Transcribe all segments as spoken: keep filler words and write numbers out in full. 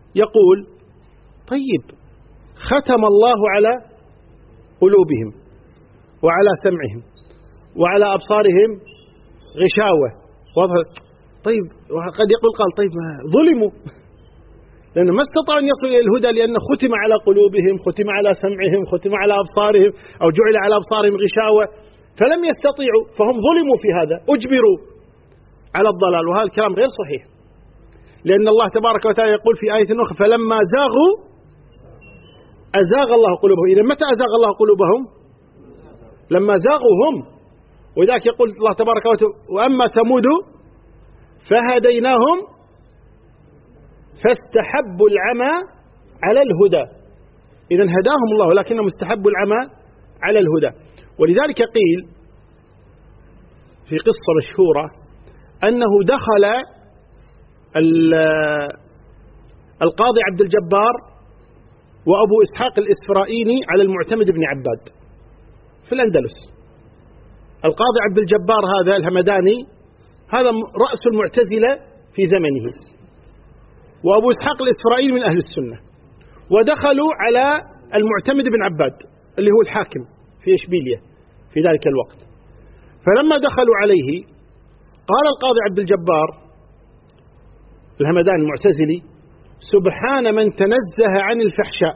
يقول طيب ختم الله على قلوبهم وعلى سمعهم وعلى أبصارهم غشاوة. طيب قد يقول قال طيب ظلموا، لأنه ما استطاعوا أن يصلوا إلى الهدى لأن ختم على قلوبهم، ختم على سمعهم، ختم على أبصارهم، أو جعل على أبصارهم غشاوة، فلم يستطيعوا، فهم ظلموا في هذا، أجبروا على الضلال. وهذا الكلام غير صحيح، لأن الله تبارك وتعالى يقول في آية أخرى فلما زاغوا أزاغ الله قلوبهم. إذا متى أزاغ الله قلوبهم؟ لما زاغوا هم. وذاك يقول الله تبارك وتعالى وأما ثمود فهديناهم فاستحبوا العمى على الهدى. إذن هداهم الله ولكنهم استحبوا العمى على الهدى. ولذلك قيل في قصة مشهورة أنه دخل القاضي عبد الجبار وأبو إسحاق الإسفرائيني على المعتمد بن عباد في الأندلس. القاضي عبد الجبار هذا الهمداني هذا رأس المعتزلة في زمنه، وأبو إسحاق الإسفرائيلي من أهل السنة، ودخلوا على المعتمد بن عباد اللي هو الحاكم في إشبيلية في ذلك الوقت. فلما دخلوا عليه قال القاضي عبد الجبار الهمداني المعتزلي سبحان من تنزه عن الفحشاء.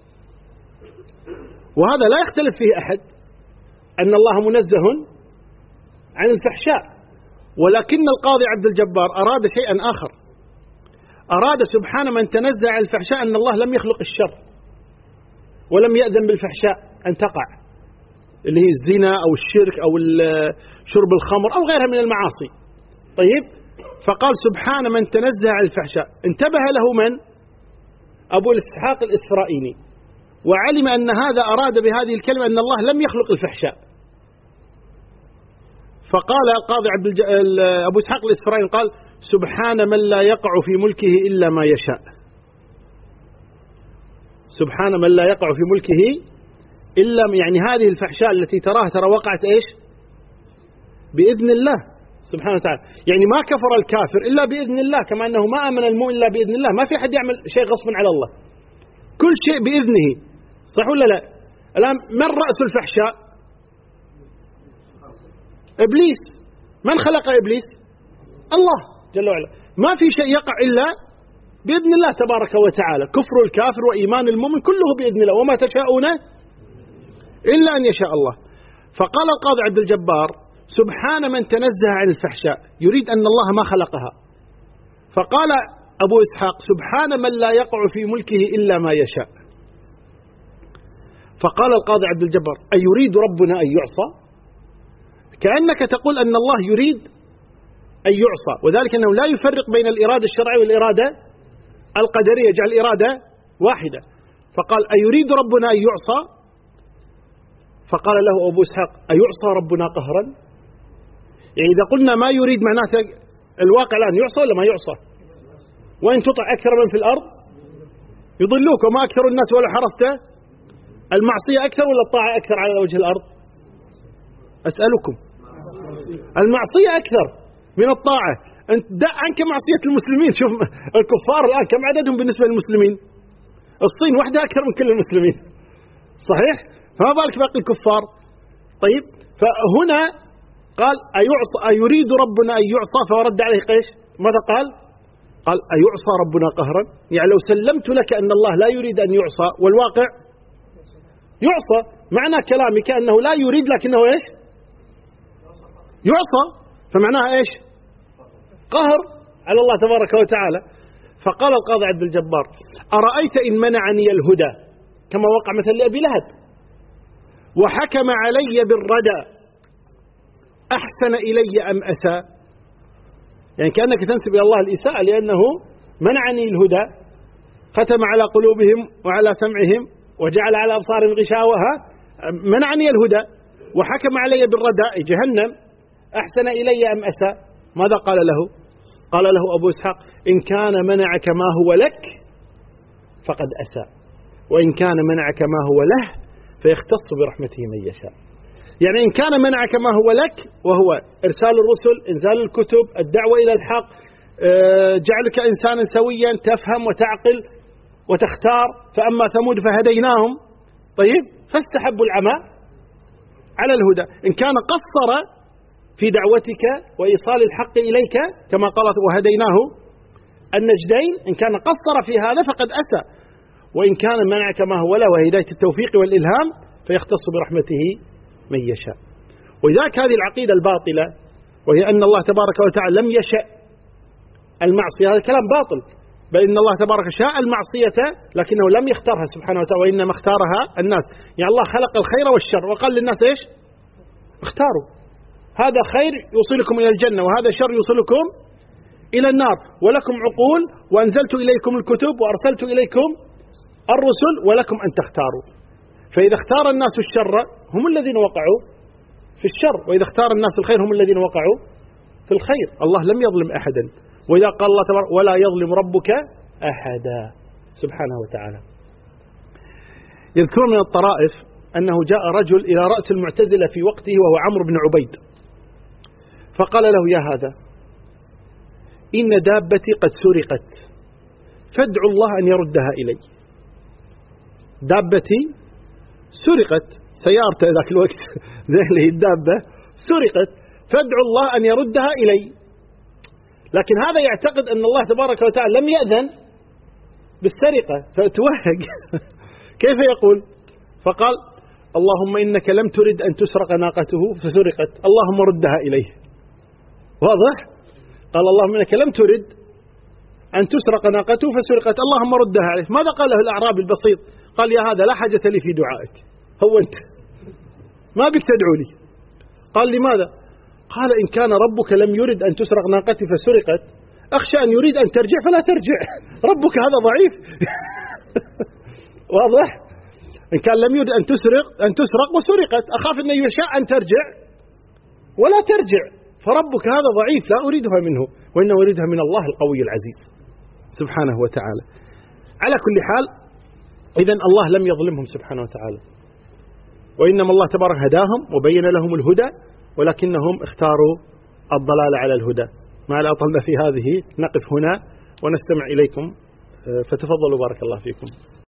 وهذا لا يختلف فيه أحد أن الله منزه عن الفحشاء، ولكن القاضي عبد الجبار أراد شيئا آخر، أراد سبحان من تنزه عن الفحشاء أن الله لم يخلق الشر ولم يأذن بالفحشاء أن تقع، اللي هي الزنا أو الشرك أو شرب الخمر أو غيرها من المعاصي. طيب، فقال سبحان من تنزه عن الفحشاء. انتبه له من؟ أبو إسحاق الإسفرائيني، وعلم أن هذا أراد بهذه الكلمة أن الله لم يخلق الفحشاء. فقال القاضي عبد الج... أبو إسحاق الإسفرائيني قال سبحان من لا يقع في ملكه إلا ما يشاء. سبحان من لا يقع في ملكه إلا، يعني هذه الفحشاء التي تراها ترى وقعت إيش؟ بإذن الله سبحانه وتعالى. يعني ما كفر الكافر إلا بإذن الله، كما أنه ما آمن المؤمن إلا بإذن الله. ما في حد يعمل شيء غصبا على الله، كل شيء بإذنه. صح ولا لا؟ الآن من رأس الفحشاء؟ إبليس. من خلق إبليس؟ الله جل وعلا. ما في شيء يقع إلا بإذن الله تبارك وتعالى. كفر الكافر وإيمان المؤمن كله بإذن الله، وما تشاءون إلا أن يشاء الله. فقال القاضي عبد الجبار سبحان من تنزه عن الفحشاء، يريد أن الله ما خلقها. فقال أبو إسحاق سبحان من لا يقع في ملكه إلا ما يشاء. فقال القاضي عبد الجبار أيريد ربنا أن يعصى؟ كأنك تقول أن الله يريد أن يعصى، وذلك أنه لا يفرق بين الإرادة الشرعية والإرادة القدرية، جعل الإرادة واحدة. فقال أيريد ربنا أن يعصى؟ فقال له أبو إسحاق أيعصى ربنا قهرا؟ يعني إذا قلنا ما يريد معناته الواقع الآن يعصى ولا ما يعصى؟ وإن تطع أكثر من في الأرض يضلوك وما أكثر الناس ولا حرصت. المعصية أكثر ولا الطاعة أكثر على وجه الأرض؟ أسألكم. المعصية أكثر من الطاعة. أنت دع عنك معصية المسلمين. شوف الكفار الآن كم عددهم بالنسبة للمسلمين؟ الصين وحدها أكثر من كل المسلمين، صحيح؟ فما بالك باقي الكفار. طيب، فهنا قال أيعصى أيريد ربنا أن يعصى؟ فرد عليه قيش ماذا قال؟ قال أيعصى ربنا قهرا؟ يعني لو سلمت لك أن الله لا يريد أن يعصى والواقع يعصى، معنى كلامي كأنه لا يريد لكنه إيش؟ يعصى، فمعناها إيش؟ قهر على الله تبارك وتعالى. فقال القاضي عبد الجبار أرأيت إن منعني الهدى كما وقع مثل لأبي لهب وحكم علي بالردى أحسن إلي أم أساء؟ يعني كأنك تنسب إلى الله الإساءة، لأنه منعني الهدى، ختم على قلوبهم وعلى سمعهم وجعل على أبصارهم غشاوة، منعني الهدى وحكم علي بالردى جهنم، أحسن إلي أم أساء؟ ماذا قال له؟ قال له أبو إسحاق إن كان منعك ما هو لك فقد أساء، وإن كان منعك ما هو له فيختص برحمته من يشاء. يعني إن كان منعك ما هو لك، وهو إرسال الرسل، إنزال الكتب، الدعوة إلى الحق، جعلك إنسانا سويا تفهم وتعقل، وتختار، فأما ثمود فهديناهم، طيب، فاستحبوا العمى على الهدى. إن كان قصر في دعوتك وإيصال الحق إليك كما قالت وهديناه النجدين، إن كان قصر في هذا فقد أسى، وإن كان منعك ما هو له وهداية التوفيق والإلهام فيختص برحمته من يشاء. ولذلك هذه العقيدة الباطلة، وهي أن الله تبارك وتعالى لم يشأ المعصية، هذا كلام باطل، بل إن الله تبارك شاء المعصية لكنه لم يختارها سبحانه وتعالى، وإنما اختارها الناس. يعني الله خلق الخير والشر وقال للناس إيش؟ اختاروا، هذا خير يوصلكم إلى الجنة وهذا شر يوصلكم إلى النار، ولكم عقول وأنزلت إليكم الكتب وأرسلت إليكم الرسل ولكم أن تختاروا. فإذا اختار الناس الشر هم الذين وقعوا في الشر، وإذا اختار الناس الخير هم الذين وقعوا في الخير. الله لم يظلم أحدا، وإذا قال الله تبارك ولا يظلم ربك أحدا سبحانه وتعالى. يذكر من الطرائف أنه جاء رجل إلى رأس المعتزلة في وقته وهو عمرو بن عبيد، فقال له يا هذا إن دابتي قد سرقت فادعوا الله أن يردها إلي. دابتي سرقت، سيارته ذاك الوقت زي اللي الدابة سرقت، فادعوا الله أن يردها إلي. لكن هذا يعتقد أن الله تبارك وتعالى لم يأذن بالسرقة فتوهق كيف يقول؟ فقال اللهم إنك لم ترد أن تسرق ناقته فسرقت، اللهم ردها إليه. واضح؟ قال اللهم إنك لم ترد أن تسرق ناقته فسرقت، اللهم ردها عليه. ماذا قال له الأعرابي البسيط؟ قال يا هذا لا حاجة لي في دعائك، هو أنت ما بك تدعو لي. قال لماذا؟ قال إن كان ربك لم يرد أن تسرق ناقتي فسرقت أخشى أن يريد أن ترجع فلا ترجع، ربك هذا ضعيف واضح؟ إن كان لم يرد أن تسرق أن تسرق وسرقت، أخاف أن يشاء أن ترجع ولا ترجع، فربك هذا ضعيف لا أريدها منه، وإنه أريدها من الله القوي العزيز سبحانه وتعالى. على كل حال إذن الله لم يظلمهم سبحانه وتعالى، وإنما الله تبارك هداهم وبين لهم الهدى، ولكنهم اختاروا الضلال على الهدى. ما لا أطلنا في هذه، نقف هنا ونستمع إليكم، فتفضلوا بارك الله فيكم.